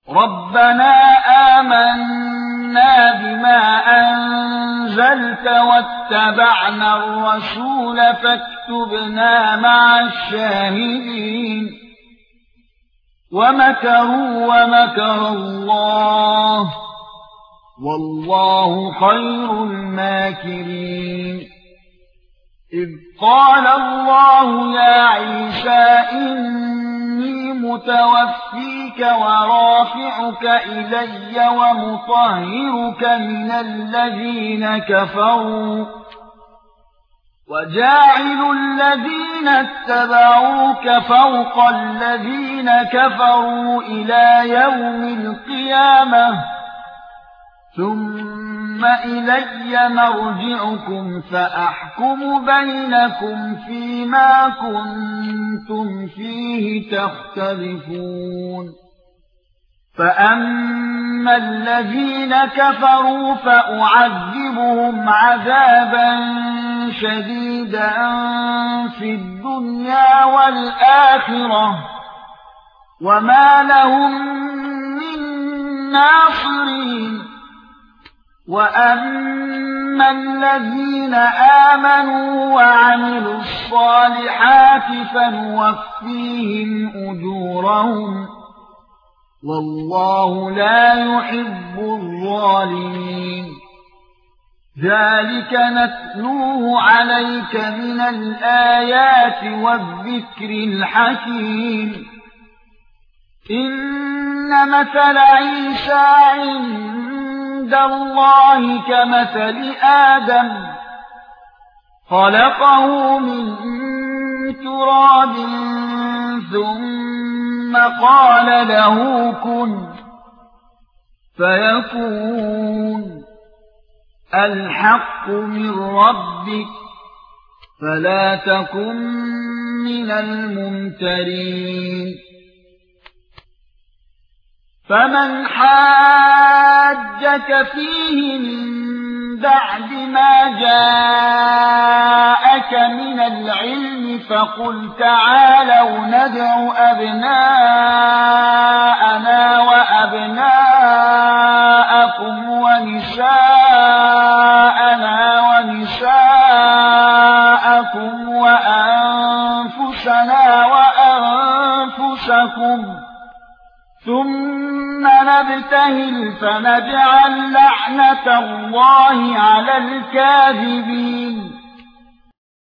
رَبَّنَا آمَنَّا بِمَا أَنزَلْتَ وَاتَّبَعْنَا الرَّسُولَ فَاكْتُبْنَا مَعَ الشَّاهِدِينَ وَمَكَرُوا وَمَكَرَ اللَّهُ وَاللَّهُ خَيْرُ الْمَاكِرِينَ إِذْ قَالَ اللَّهُ يَا عِيسَى إِنِّي مُتَوَفِّيكَ وَرَافِعُكَ إِلَيَّ وَمُطَهِّرُكَ مِنَ الَّذِينَ كَفَرُوا وَجَاعِلُ الَّذِينَ اتَّبَعُوكَ فَوْقَ الَّذِينَ كَفَرُوا إِلَى يَوْمِ الْقِيَامَةِ ثُمَّ إِلَيَّ مَرْجِعُكُمْ فَأَحْكُمُ بَيْنَكُمْ فِيمَا كُنتُمْ فِيهِ تَخْتَلِفُونَ فَأَمَّا الَّذِينَ كَفَرُوا فَأُعَذِّبُهُمْ عَذَابًا شَدِيدًا فِي الدُّنْيَا وَالْآخِرَةِ وَمَا لَهُم مِّن نَّاصِرِينَ وَأَمَّا الَّذِينَ آمَنُوا وَعَمِلُوا الصَّالِحَاتِ فَنُوَفِّيهِمْ أُجُورَهُمْ وَاللَّهُ لَا يُحِبُّ الظَّالِمِينَ ذَلِكَ نَتْلُوهُ عَلَيْكَ مِنَ الْآيَاتِ وَالذِّكْرِ الْحَكِيمِ إِنَّ مَثَلَ عِيسَى عِندَ اللَّهِ كَمَثَلِ آدَمَ خَلَقَهُ مِن تُرَابٍ ثُمَّ قَالَ لَهُ كُن فَيَكُونُ الْحَقُّ مِن رَّبِّكَ فَلَا تَكُن مِّنَ الْمُمْتَرِينَ فَمَنْ حَاجَّكَ فِيهِ مِن بَعْدِ مَا جَاءَكَ مِنَ الْعِلْمِ فَقُلْ تَعَالَوْا نَدْعُ أَبْنَاءَنَا وَأَبْنَاءَكُمْ وَنِسَاءَنَا وَنِسَاءَكُمْ وَأَنفُسَنَا وَأَنفُسَكُمْ ثُمَّ نَبْتَهِلْ فَنَجْعَلْ لَعْنَتَ اللَّهِ عَلَى الْكَاذِبِينَ